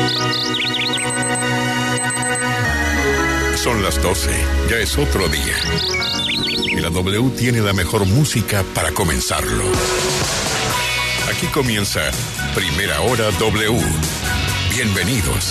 Son las 12, ya es otro día. Y la W tiene la mejor música para comenzarlo. Aquí comienza Primera Hora W. Bienvenidos.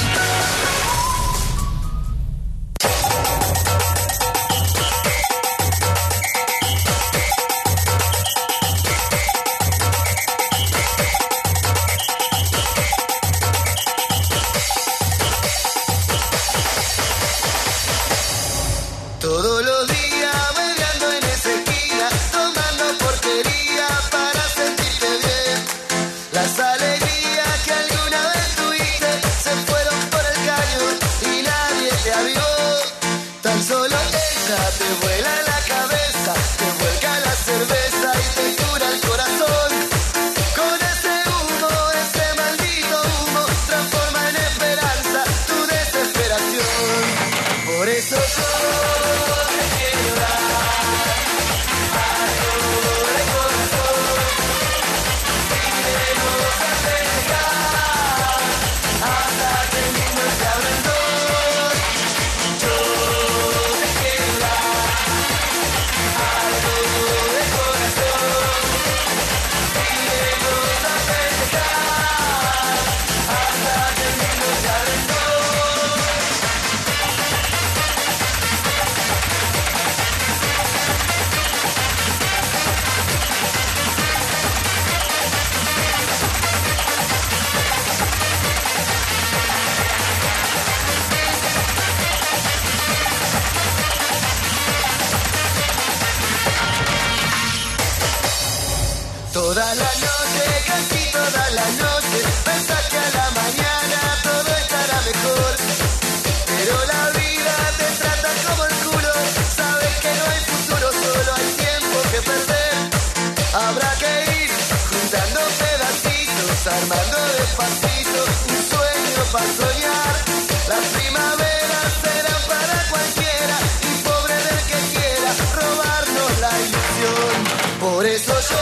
Armando despacito un sueño para soñar. Las primaveras serán para cualquiera y pobre del que quiera robarnos la ilusión. Por eso yo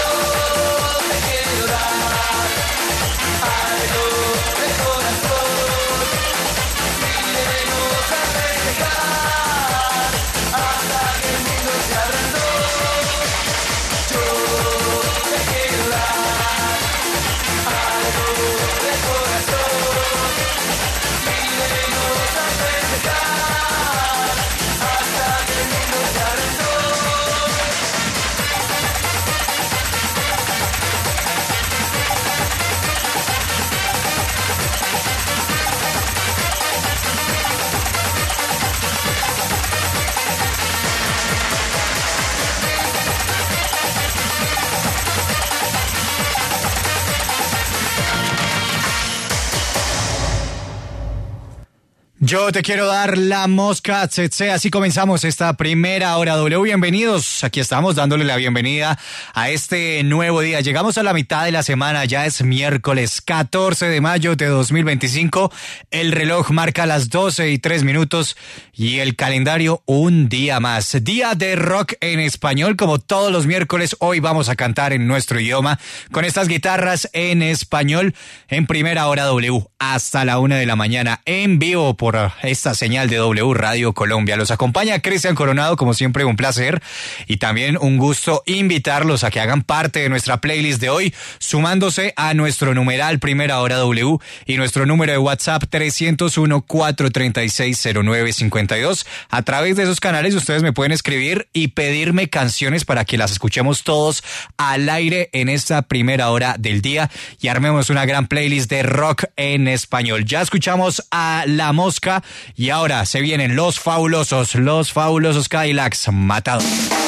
te quiero dar algo de corazón. Iremos a festejar hasta que el mundo se abra en dos. Yo te quiero dar de corazón, iremos a festejar hasta que el mundo se abra en dos. Yo te quiero dar la mosca, tsetse. Así comenzamos esta primera hora W. Bienvenidos. Aquí estamos dándole la bienvenida a este nuevo día. Llegamos a la mitad de la semana. Ya es miércoles 14 de mayo de 2025. El reloj marca las 12:03 y el calendario un día más. Día de rock en español. Como todos los miércoles, hoy vamos a cantar en nuestro idioma con estas guitarras en español en Primera Hora W hasta la 1 de la mañana en vivo por esta señal de W Radio Colombia. Los acompaña Cristian Coronado, como siempre un placer y también un gusto invitarlos a que hagan parte de nuestra playlist de hoy, sumándose a nuestro numeral Primera Hora W y nuestro número de WhatsApp 301-436-0952. A través de esos canales ustedes me pueden escribir y pedirme canciones para que las escuchemos todos al aire en esta primera hora del día y armemos una gran playlist de rock en español. Ya escuchamos a La Mosca y ahora se vienen los fabulosos Cadillacs Matador.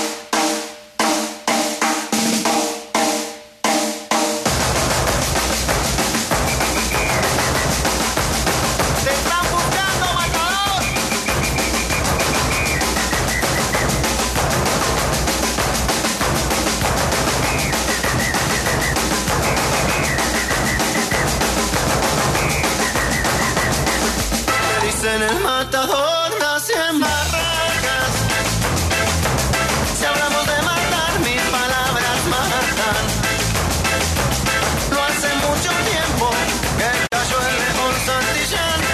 En el matador nacen barracas. Si hablamos de matar, mis palabras matan. No hace mucho tiempo que cayó el león Santillán.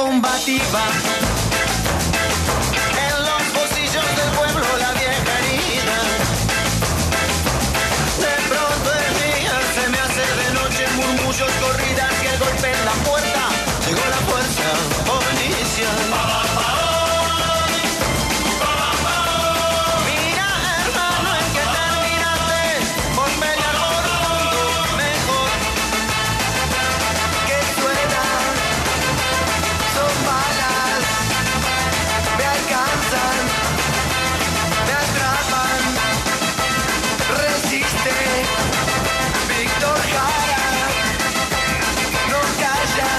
combativa. En los bolsillos del pueblo la vieja herida. De pronto el día se me hace de noche, murmullos, corridas, que golpe en la puerta. Llegó la fuerza policial. Mira, hermano, en que terminaste por pelear por un mundo mejor. Que suena, son balas, me alcanzan, me atrapan. Resiste, Víctor Jara, no calla.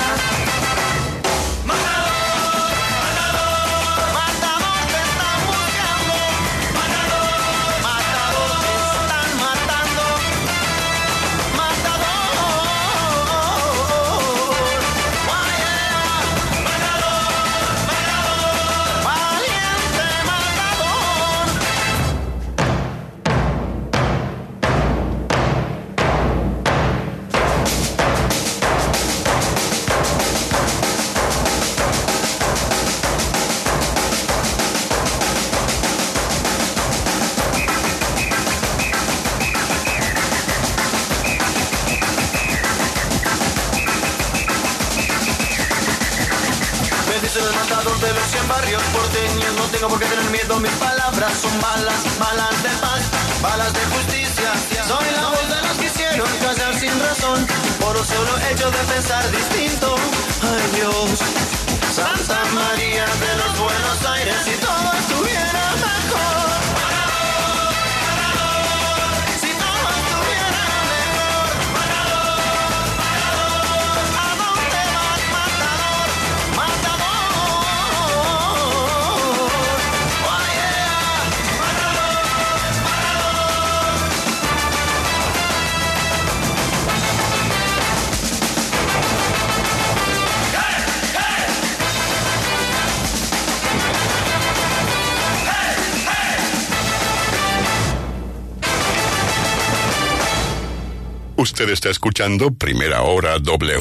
De los 100 barrios porteños, no tengo por qué tener miedo, mis palabras son balas, balas de paz, balas de justicia. Soy la voz de los que hicieron callar sin razón, por un solo hecho de pensar distinto. Ay Dios, Santa María de los Buenos Aires, si todo estuviera mejor. Si todo estuviera mejor. ¿A dónde vas, matador? Matador. Usted está escuchando Primera Hora W.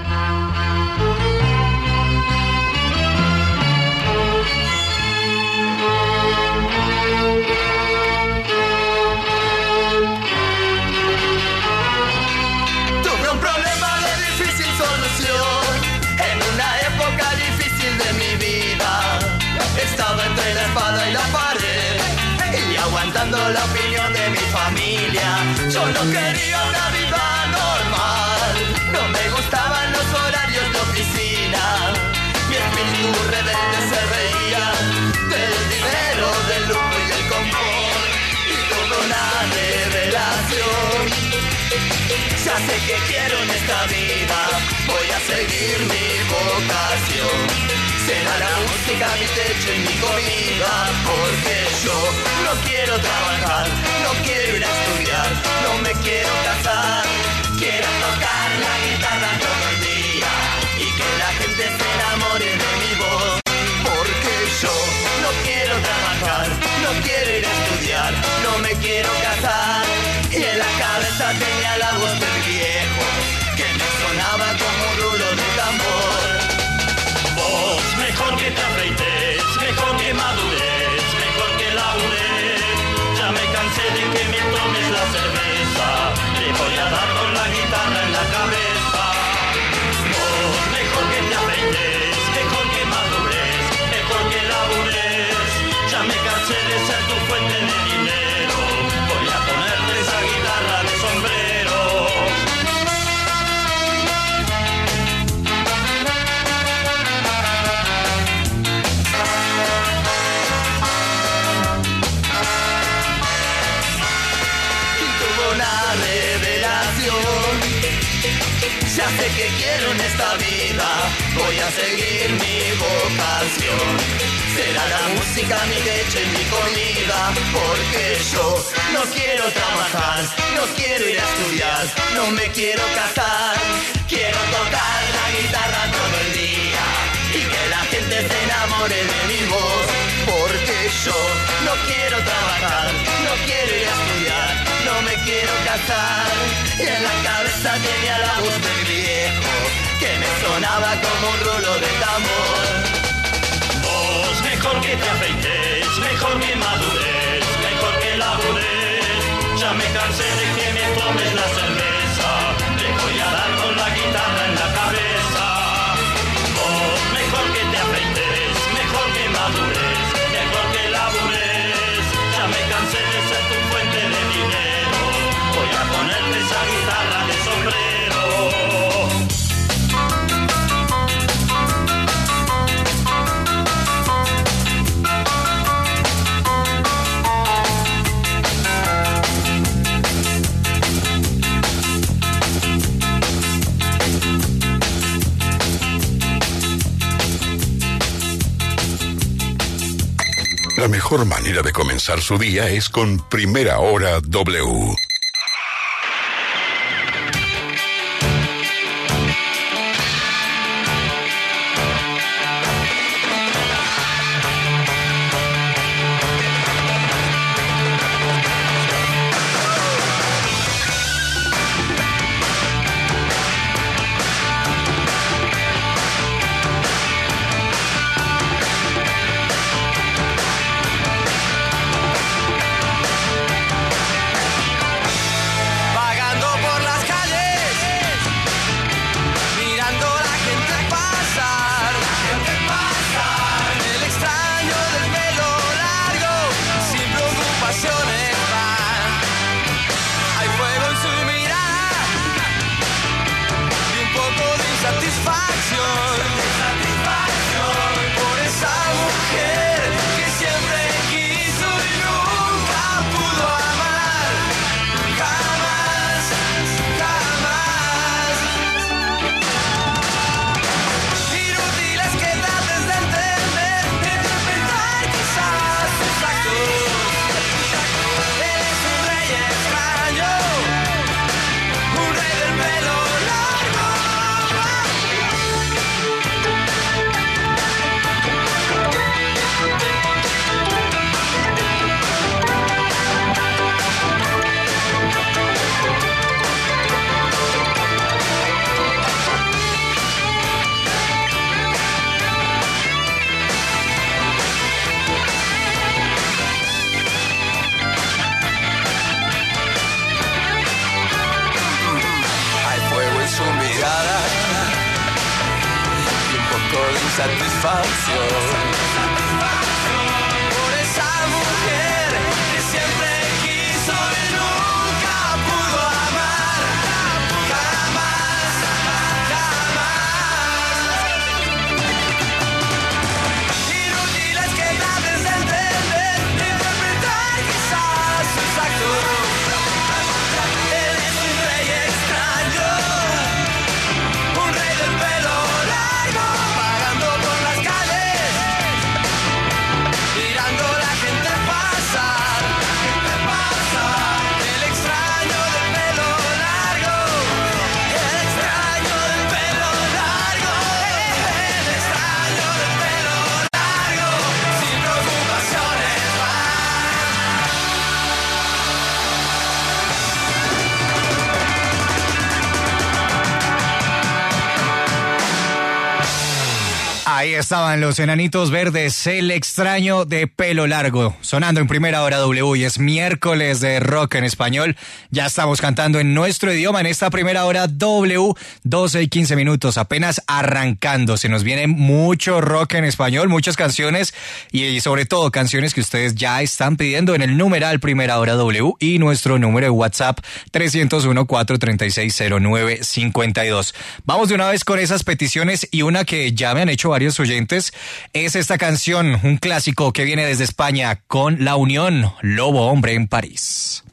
Tuve un problema de difícil solución en una época difícil de mi vida. Estaba entre la espada y la pared y aguantando la opinión de mi familia. Yo no quería una vida normal, no me gustaban los horarios de oficina. Mi espíritu rebelde se reía del dinero, del lujo y del confort, y tuve una revelación. Ya sé que quiero en esta vida, voy a seguir mi vocación. Será la música mi techo y mi comida, porque yo no quiero trabajar, no quiero ir a estudiar, no me quiero casar. Quiero tocar la guitarra todo el día y que la gente se enamore de mi voz. Porque yo no quiero trabajar, no quiero ir a estudiar, no me quiero casar. Y en la cabeza tenía la voz del viejo que me sonaba como un rulo de tambor. Vos, mejor que te afeites, mejor que madures, mejor que labures. Ya me cansé de que me tomes la cerveza, te voy a dar con la guitarra en la cabeza. Vos, mejor que te afeites, mejor que madures, mejor que labures. Ya me cansé de ser tu fuente de dinero, voy a ponerte esa guitarra de sombrero. Ya sé que quiero en esta vida, voy a seguir mi vocación. Será la música mi leche y mi comida, porque yo no quiero trabajar, no quiero ir a estudiar, no me quiero casar. Quiero tocar la guitarra todo el día y que la gente se enamore de mi voz, porque yo no quiero trabajar, no quiero ir a estudiar, no me quiero casar. Y en la cabeza tenía la voz del viejo que me sonaba como un rulo de tambor. que te afeites, mejor que madures, mejor que labures. Ya me cansé de que me tomes la cerveza, te voy a dar con la guitarra en la cabeza. Vos, mejor que te afeites, mejor que madures, mejor que labures. Ya me cansé de ser tu fuente de dinero, voy a ponerte esa guitarra de sombrero. La mejor manera de comenzar su día es con Primera Hora W. Ahí estaban los Enanitos Verdes, El extraño de pelo largo, sonando en Primera Hora W, y es miércoles de rock en español. Ya estamos cantando en nuestro idioma en esta Primera Hora W, 12 y 15 minutos, apenas arrancando. Se nos viene mucho rock en español, muchas canciones y sobre todo canciones que ustedes ya están pidiendo en el numeral Primera Hora W y nuestro número de WhatsApp 301-436-0952. Vamos de una vez con esas peticiones, y una que ya me han hecho varios oyentes es esta canción, un clásico que viene desde España con La Unión, Lobo Hombre en París.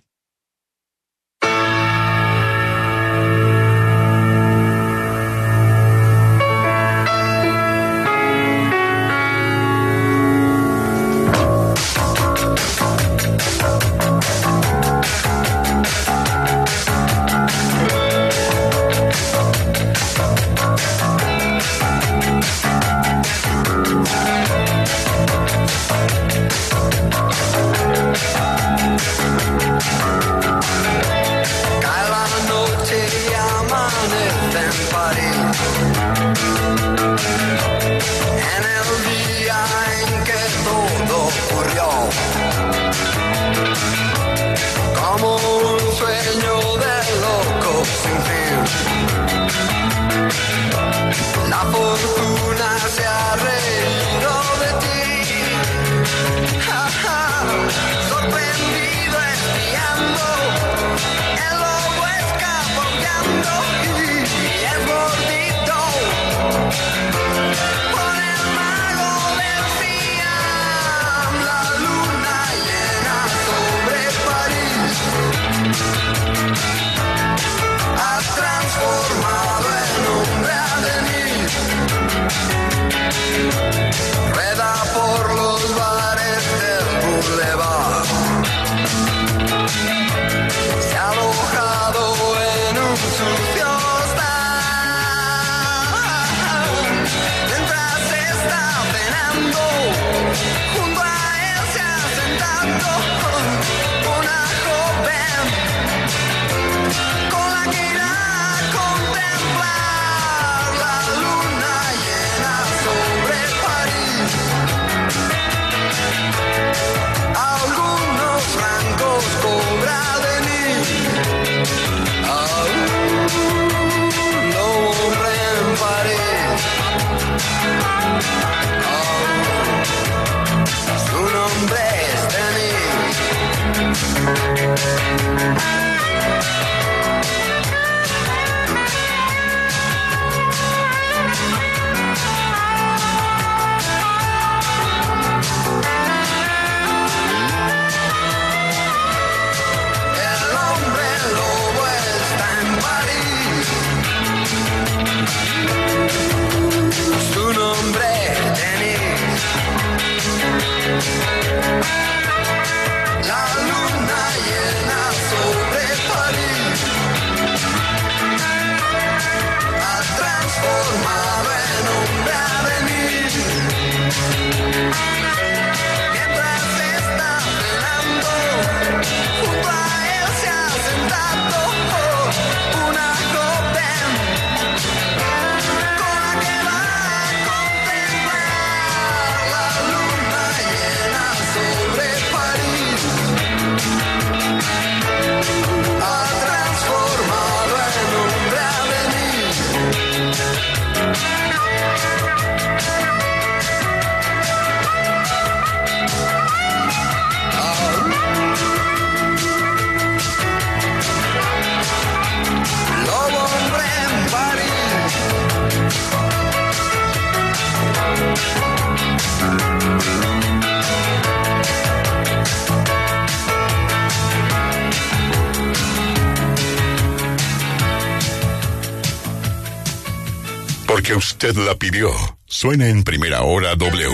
porque usted la pidió. Suena en Primera Hora W.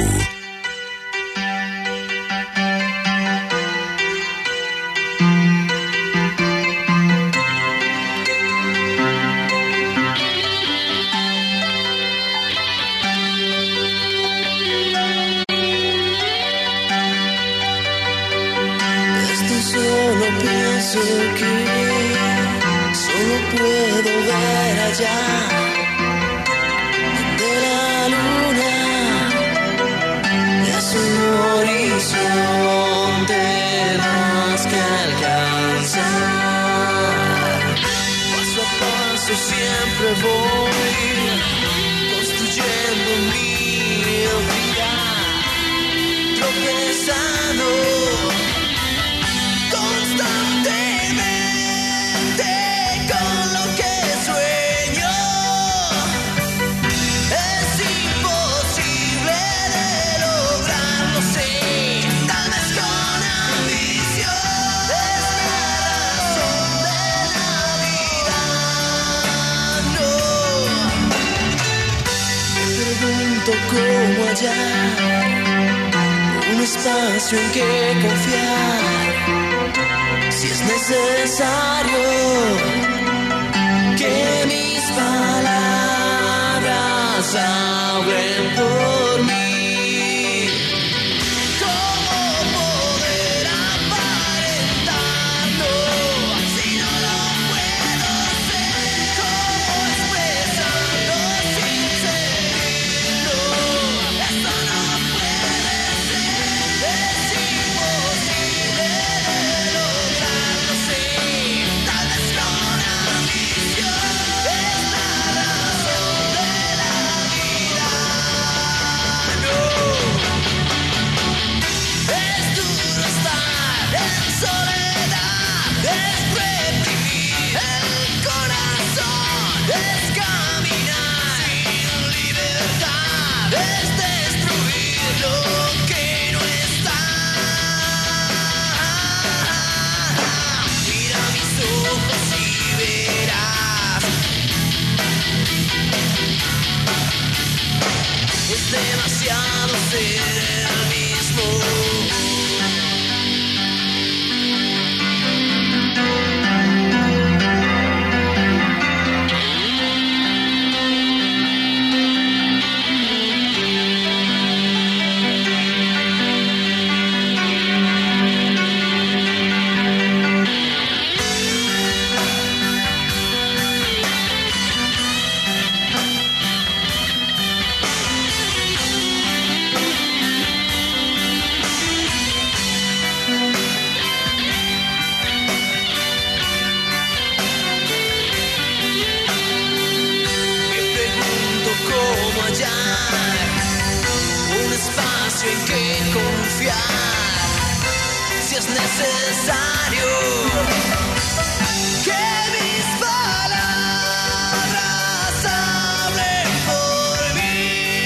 Un espacio en que confiar, si es necesario que mis palabras hablen por mí. ¿Cómo poder aparentarlo si no lo puedo ser? ¿Cómo expresarlo sin sentirlo? Esto no puede ser, es imposible de lograrlo, sí. Tal vez con ambición es la razón de la vida. No, es duro estar en soledad, es reprimir el corazón, es caminar sin libertad, es destruir lo que no está. Mira mis ojos y verás, es demasiado ser el mismo. Me pregunto cómo hallar un espacio en que confiar, si es necesario que mis palabras hablen por mí.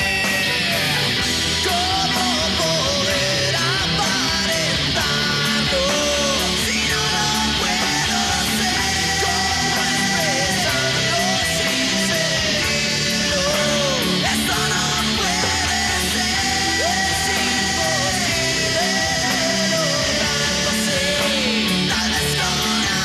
¿Cómo poder aparentarlo si no lo puedo ser? ¿Cómo expresarlo sin sentirlo? Esto no puede ser, es imposible de lograrlo, sí. Tal vez con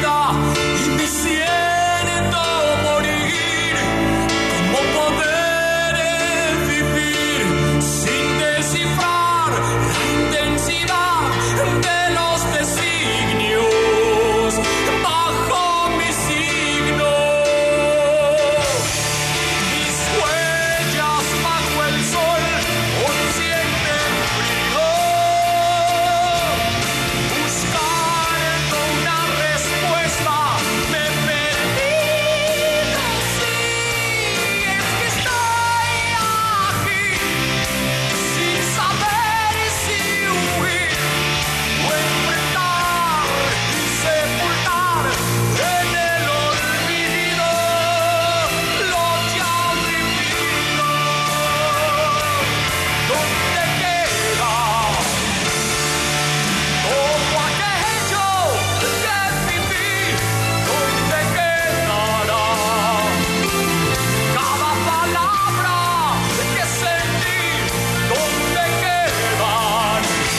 vida y me siento morir. ¿Cómo poder vivir sin descifrar la intensidad de los designios bajo mi signo? Mis huellas bajo el sol hoy sienten frío. Buscando una respuesta me perdí. No sé, es que estoy aquí sin saber si huir o enfrentar y sepultar en el olvido lo ya vivido. ¿Dónde queda todo aquello que viví? ¿Dónde quedará cada palabra que sentí? ¿Dónde quedan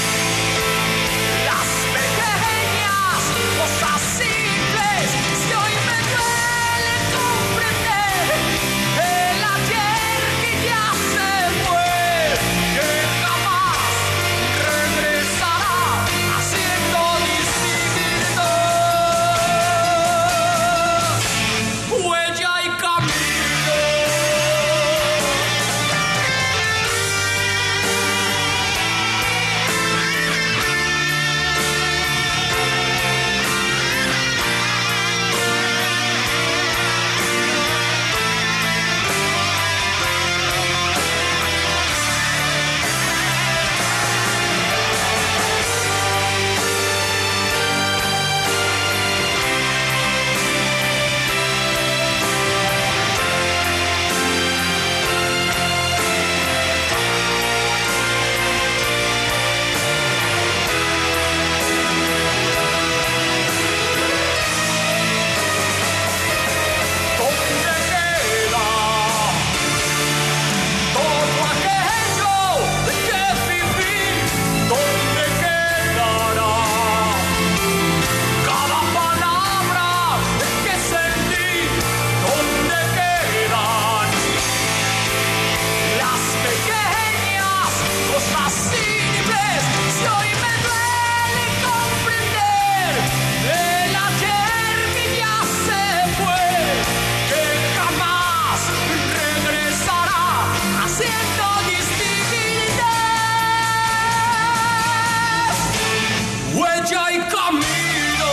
las pequeñas cosas simples que hoy me duele comprender? El ayer que ya se fue, que jamás regresará haciendo distintos huella y camino. ¿Dónde queda todo aquello que viví? ¿Dónde quedará cada palabra que sentí? ¿Dónde quedan las pequeñas cosas simples que hoy me duele comprender? El ayer que ya se fue, que jamás regresará haciendo distintas huella y camino.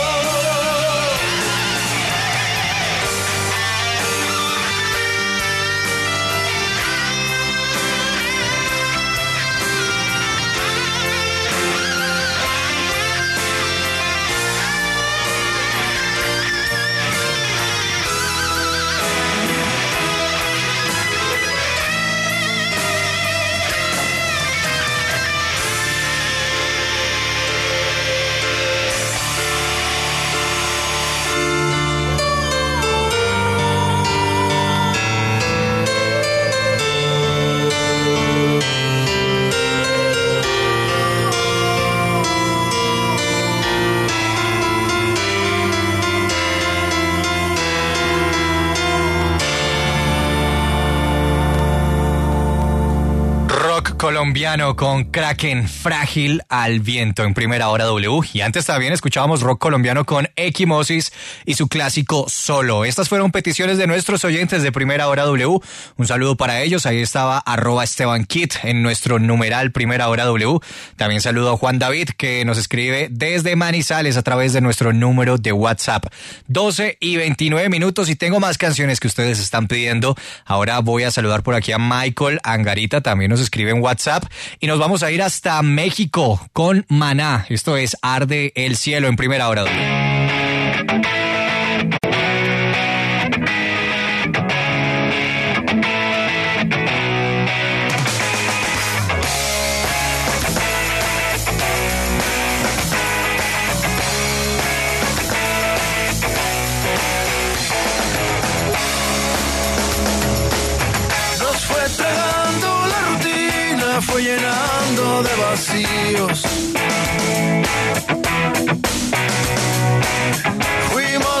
Rock colombiano con Kraken, Frágil al Viento en Primera Hora W. Y antes también escuchábamos rock colombiano con Equimosis y su clásico Solo. Estas fueron peticiones de nuestros oyentes de Primera Hora W. Un saludo para ellos. Ahí estaba @EstebanKit en nuestro numeral Primera Hora W. También saludo a Juan David, que nos escribe desde Manizales a través de nuestro número de WhatsApp. 12:29 y tengo más canciones que ustedes están pidiendo. Ahora voy a saludar por aquí a Michael Angarita, también nos escribe en WhatsApp, y nos vamos a ir hasta México con Maná. Esto es Arde el Cielo en Primera Hora. Fue llenando de vacíos. Fuimos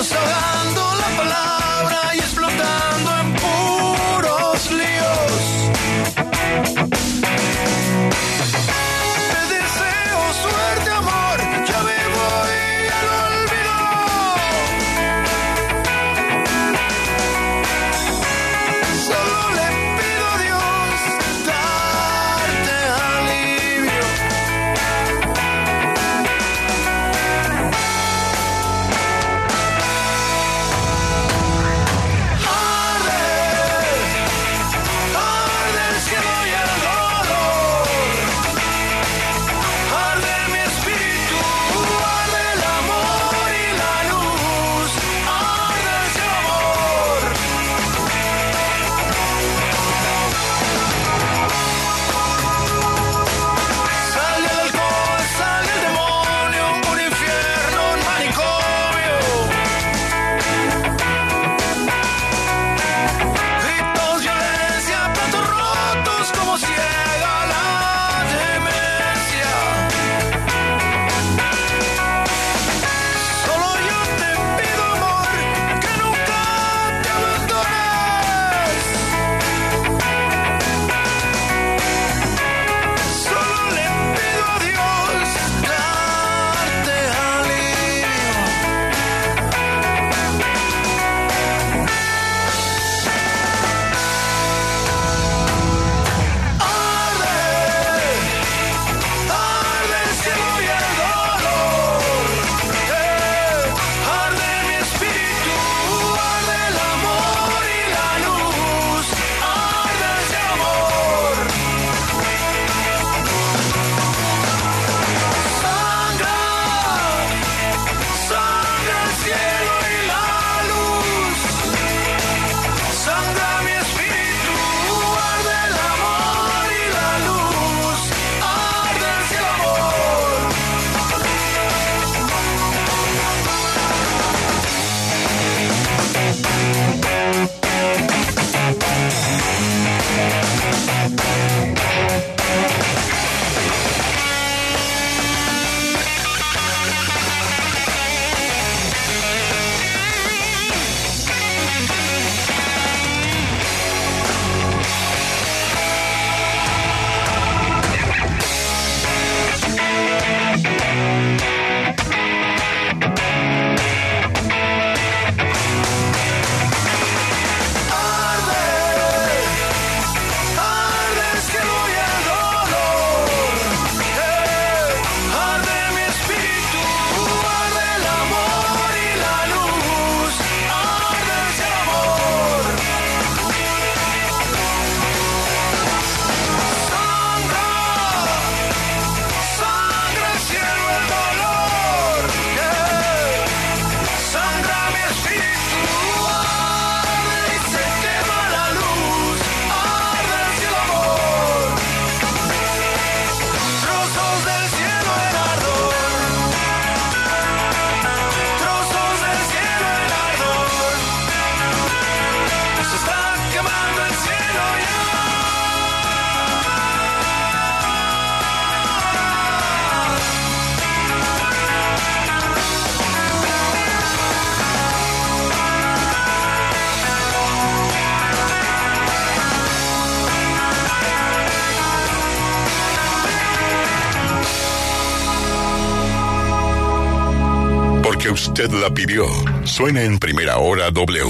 Usted la pidió. Suena en Primera Hora W.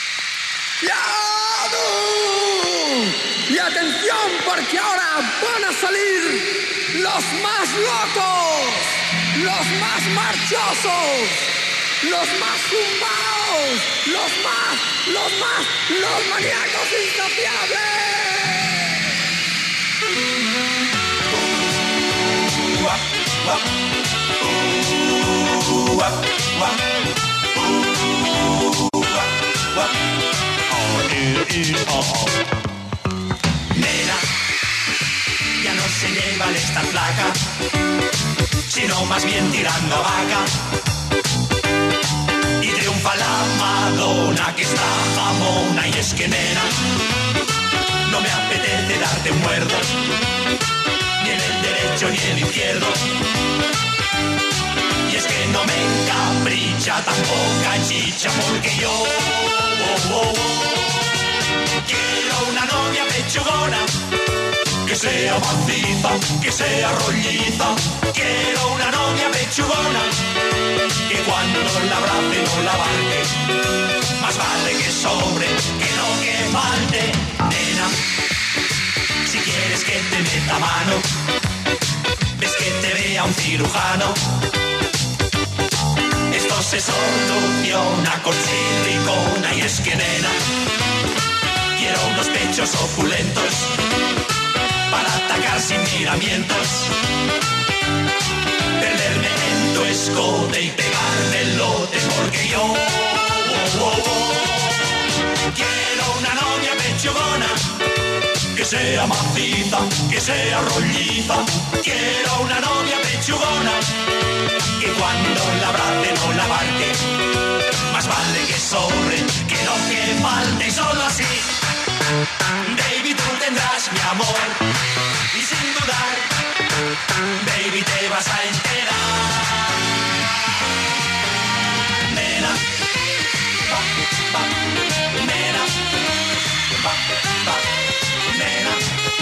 Y atención, porque ahora van a salir los más locos, los más marchosos, los más zumbaos, los maníacos insaciables. Nena, ya no se lleva esta placa, sino más bien tirando a vaca. Y triunfa la Madonna que está jamona. Y es que nena, no me apetece darte un muerdo, ni en el derecho ni en el izquierdo. Y es que no me encapricha tampoco chicha, porque yo quiero una novia pechugona, que sea maciza, que sea rolliza. Quiero una novia pechugona, que cuando la abrace no la abarque. Más vale que sobre, que no que falte. Nena, si quieres que te meta mano, ves que te vea un cirujano. Esto se soluciona con silicona. Y es que nena, quiero unos pechos opulentos para atacar sin miramientos, perderme en tu escote y pegarme el lote, porque yo quiero una novia pechugona, que sea maciza, que sea rolliza. Quiero una novia pechugona, que cuando la abrace no la abarque. Más vale que sobre, que no que falte. Y solo así, baby, tú tendrás mi amor, y sin dudar, baby, te vas a enterar. Nena, nena, nena,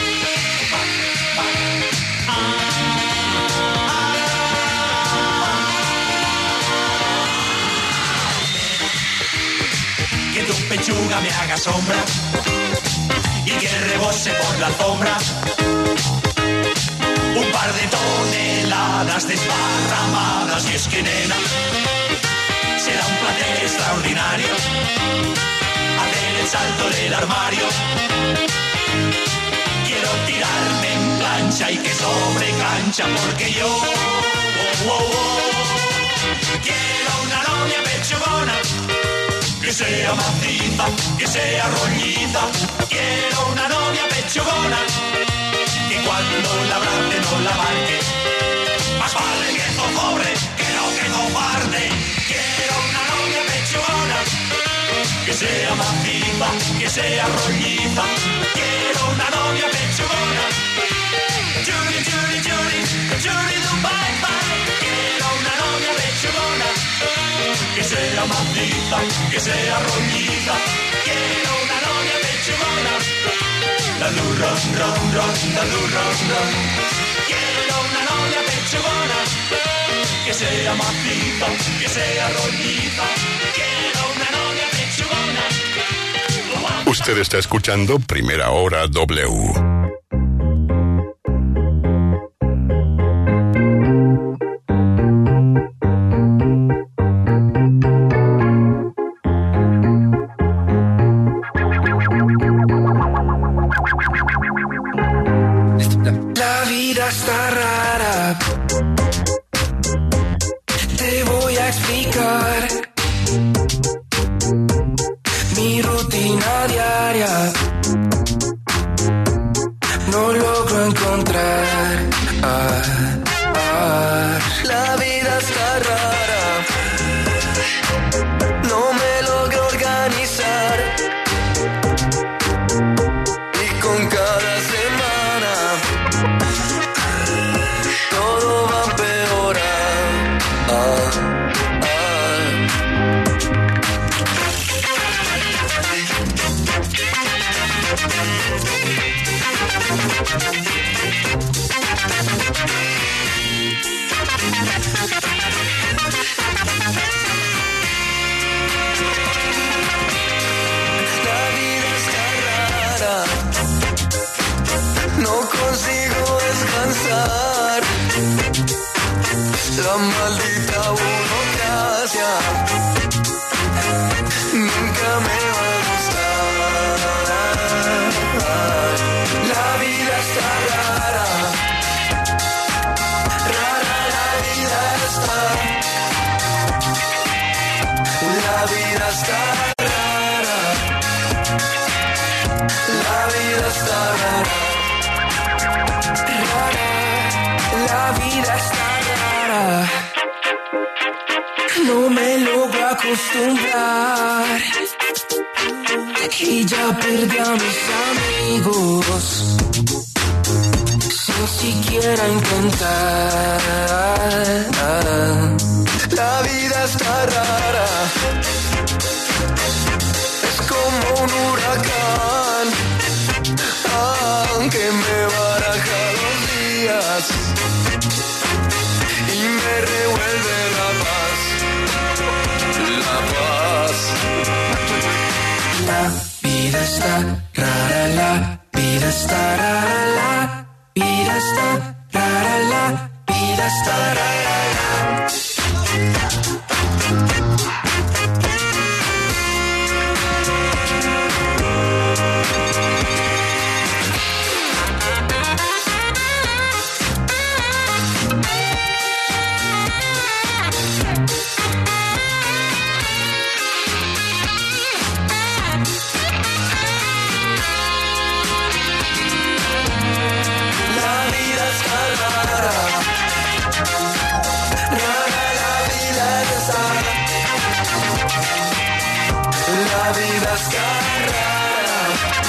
que tu pechuga me haga sombra y que rebose por la alfombra. Un par de toneladas desparramadas. Y es que nena, será un placer extraordinario hacer el salto del armario. Quiero tirarme en plancha y que sobre cancha, porque yo quiero una novia pechugona, que sea maciza, que sea rolliza. Quiero una novia pechugona, que cuando la abrace no la abarque. Más vale que zozobre, que no que cobarde. Quiero una novia pechugona, que sea maciza, que sea rolliza. Quiero una novia pechugona, Judy, Judy, Judy, Judy, do bye bye. Quiero una novia pechugona, que sea maciza, que sea rolliza. Quiero una novia pechugona, la luz ron, ron, ron, la luz ron, ron. Quiero una novia pechugona, que sea maciza, que sea rolliza. Quiero una novia pechugona. Usted está escuchando Primera Hora W. La vida está rara. Te voy a explicar mi rutina diaria. pasar la maldita burocracia. Nunca me va a gustar. La vida está rara, rara la vida está. La vida está rara, la vida está rara, rara, la vida está rara. No me logro acostumbrar y ya perdí a mis amigos sin siquiera intentar. La vida está rara, es como un huracán, aunque me baraja los días y me revuelve la paz, la paz. La vida está rara, la vida está rara, la vida está rara, la vida está rara. La vida está rara,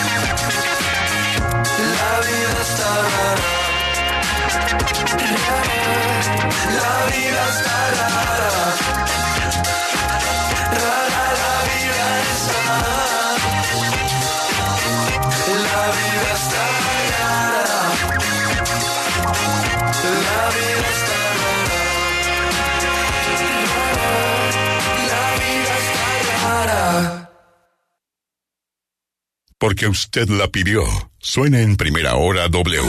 la vida está rara, la vida está rara, rara la vida está, la vida está rara, la vida está rara, la vida está rara. Porque usted la pidió. Suena en Primera Hora W.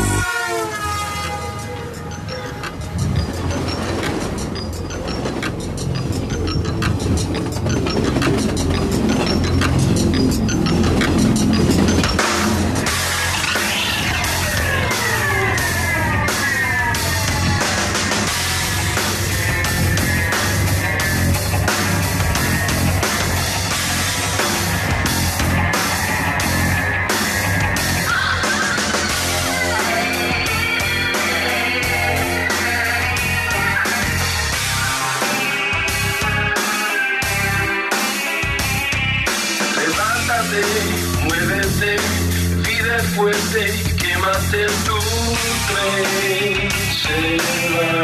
Muévete, vida fuerte, quémate tu tren, se va.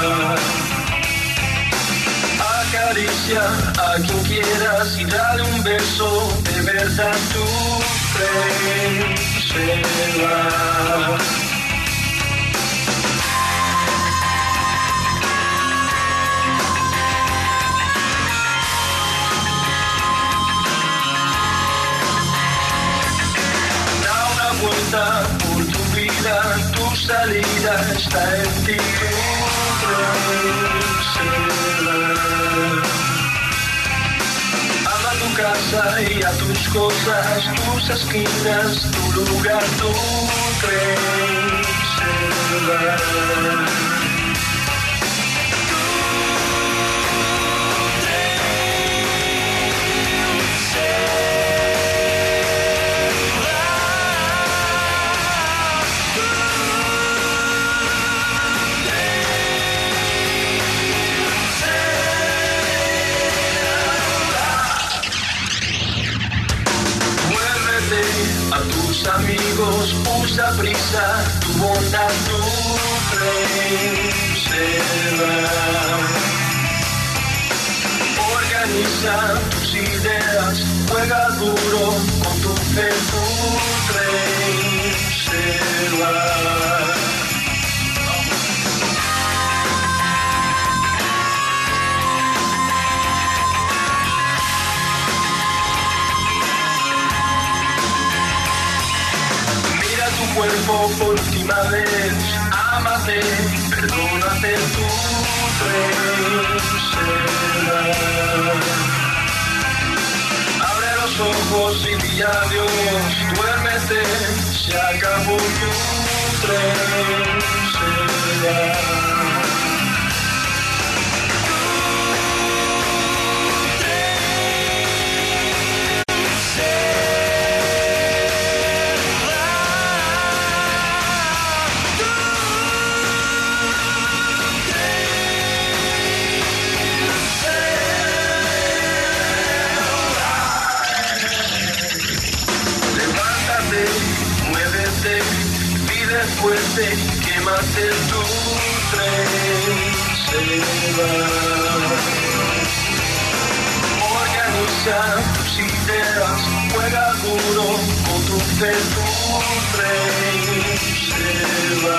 Acaricia a quien quieras y dale un beso, de verdad tu tren se va. Por tu vida, tu salida está en ti, tu ama tu casa y a tus cosas, tus esquinas, tu lugar, tu tren se va. A tus amigos, usa prisa, tu bondad, tu tren se va. Organiza tus ideas, juega duro con tu fe, tu tren se va. Cuerpo por última vez, ámate, perdónate tu será. Abre los ojos y di adiós, duérmete, se acabó tu será. Fuerte, quémate tu tren, se va. Organiza tus ideas, juega duro con tu fe, tu tren se va.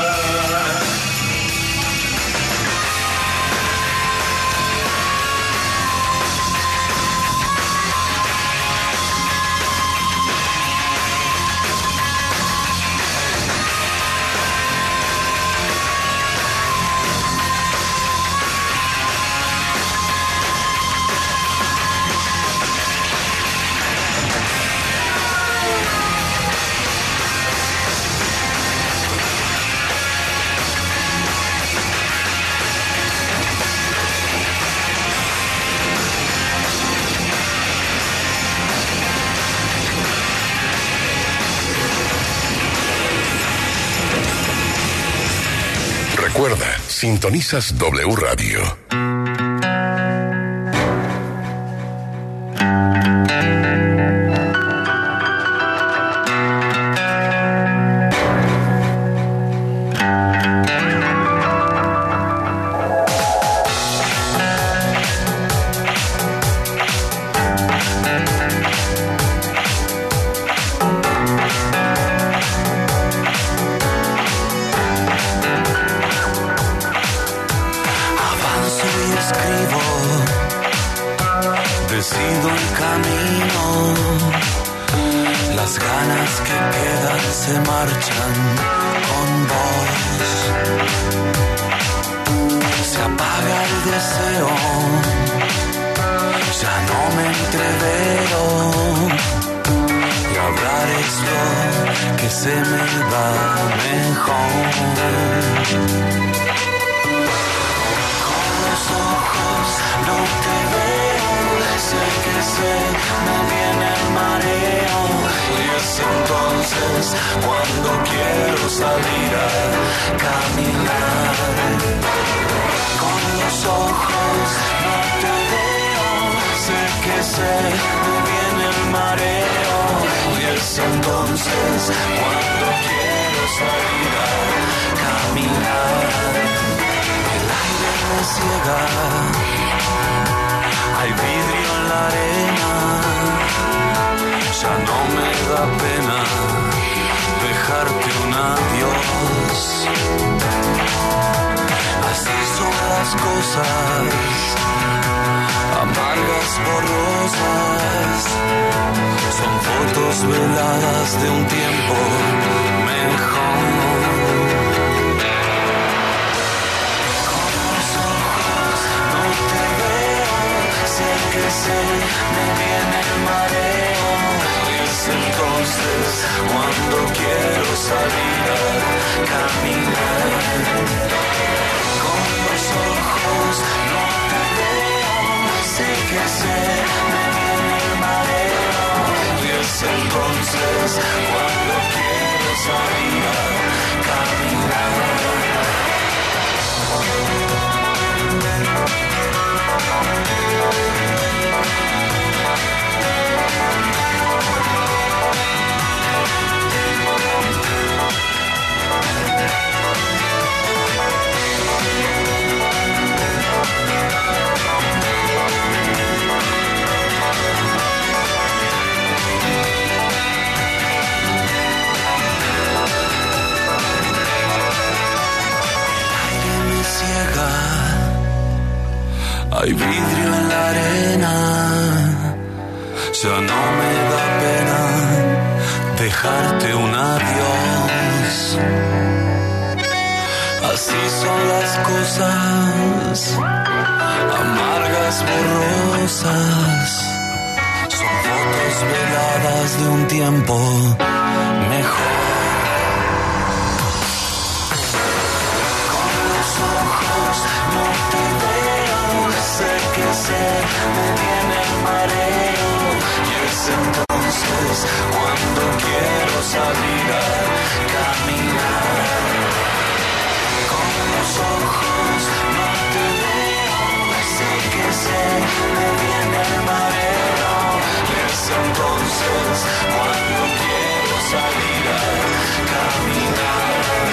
Recuerda, sintonizas W Radio. Hay vidrio en la arena, ya no me da pena dejarte un adiós. Así son las cosas, amargas, borrosas. Son fotos veladas de un tiempo mejor. Con los ojos no te veo, sé que me viene el mareo. Y es entonces cuando quiero salir a caminar. Con los ojos no te veo, sé que me viene el mareo. Y es entonces cuando quiero salir a caminar.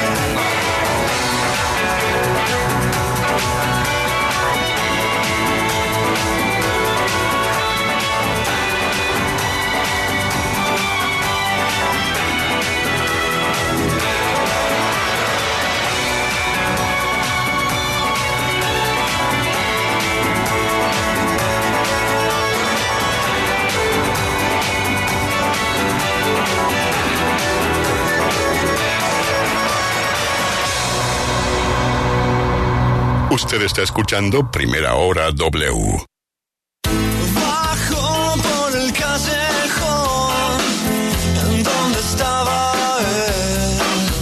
Usted está escuchando Primera Hora W. Bajo por el callejón donde estaba él.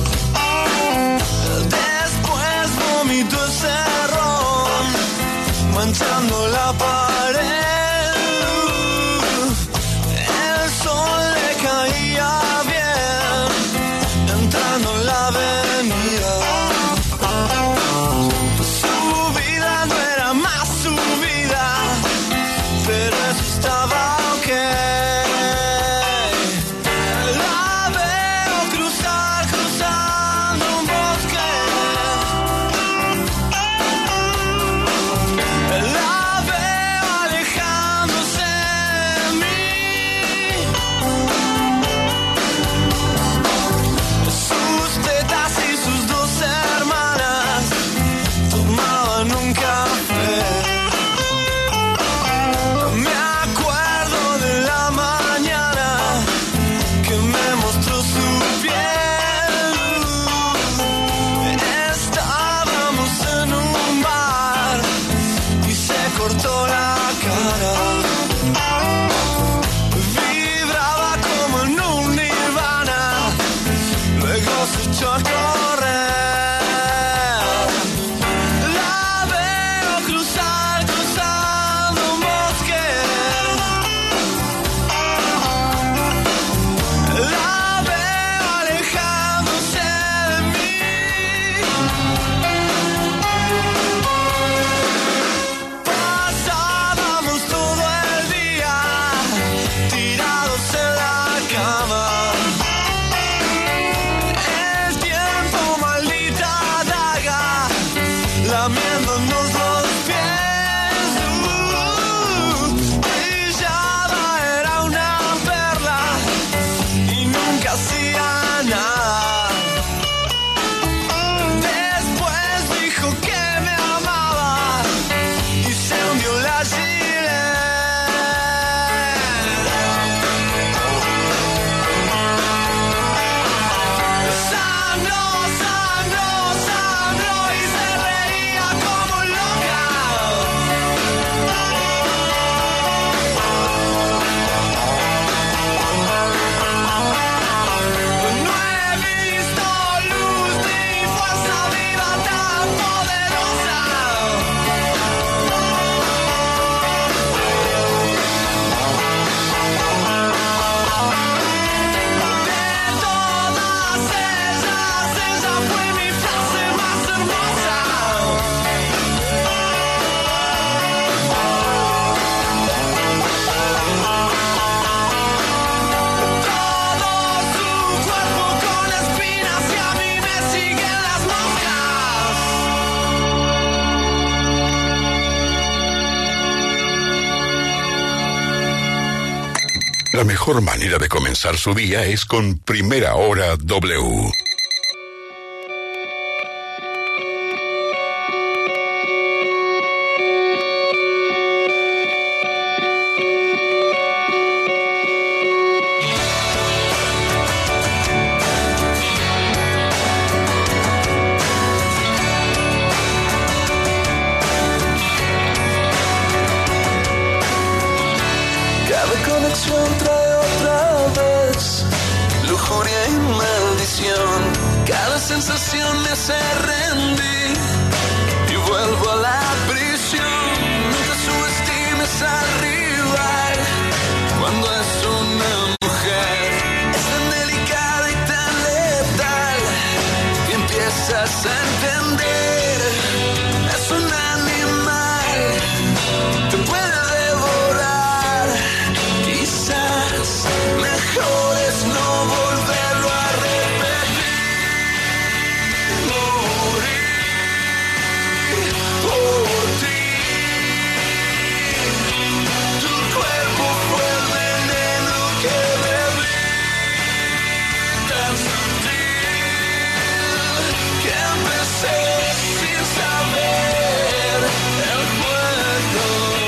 Después vomito ese ron manchando la pared. El sol le caía bien entrando en la avenida. Pero eso estaba ok. La veo cruzando un bosque. La veo alejándose de mí. Sus tetas y sus dos hermanas tomaban un café. La mejor manera de comenzar su día es con Primera Hora W. se rendí y vuelvo a la prisión. Nunca subestimes al rival cuando es una mujer. Es tan delicada y tan letal que empiezas a entender. Es un animal, te puede devorar. Quizás mejor es no volverlo a repetir. Morir por ti. Tu cuerpo fue el veneno que bebí, tan sutil que empecé sin saber el juego.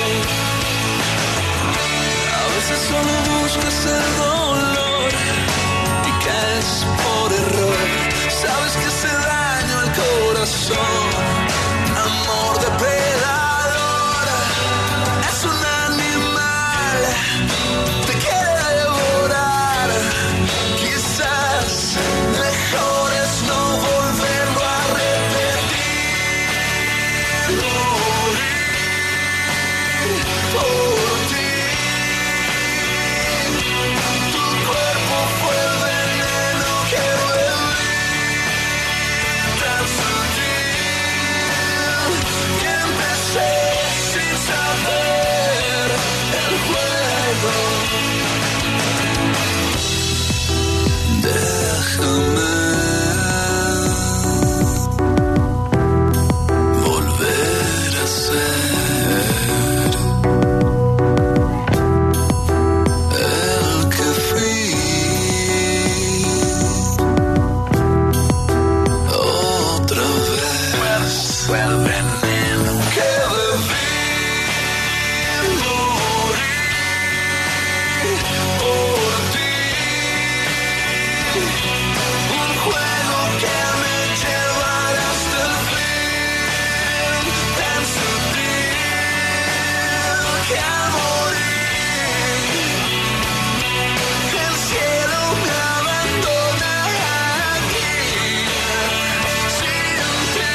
A veces solo buscas el dolor y caes por error. Sabes que hace daño al corazón. Amor depredador. Es un animal, te quiere devorar. Quizás mejor es no volverlo a repetir. Morir por ti. Tu cuerpo fue el veneno que bebí, tan sutil que empecé sin saber el juego. Déjame volver a ser el que fui otra vez. Fue el veneno que bebí. Morir por ti. Un juego que me llevará hasta el fin, tan sutil que al morir el cielo me abandona aquí, sin ti.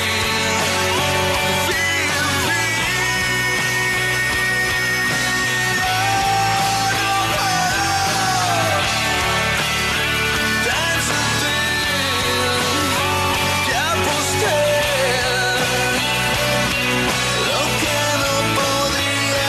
Tan sutil que aposté lo que no podía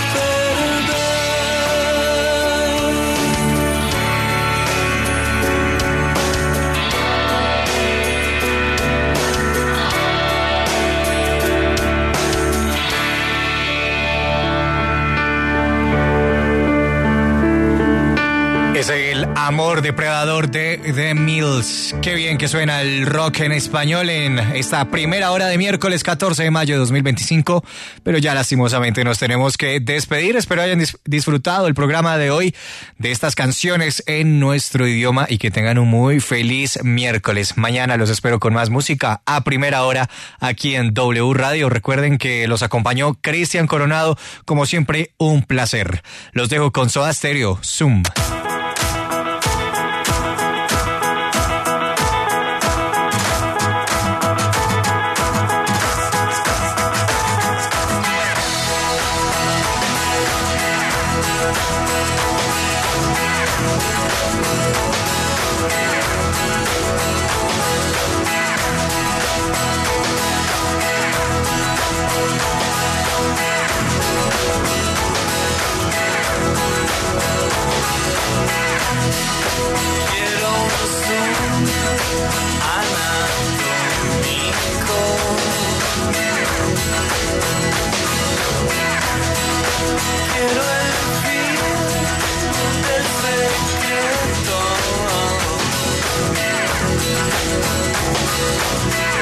Es el Amor Depredador de The Mills. Qué bien que suena el rock en español en esta primera hora de miércoles 14 de mayo de 2025. Pero ya lastimosamente nos tenemos que despedir. Espero hayan disfrutado el programa de hoy, de estas canciones en nuestro idioma, y que tengan un muy feliz miércoles. Mañana los espero con más música a primera hora aquí en W Radio. Recuerden que los acompañó Cristian Coronado. Como siempre, un placer. Los dejo con Soda Stereo, Zoom.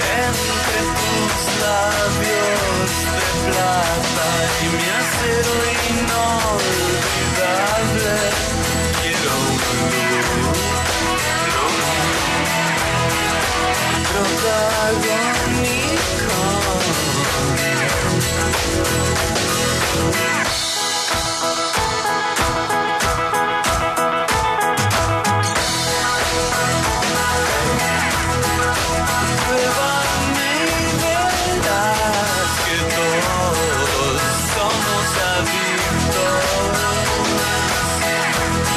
labios de plata y mi acero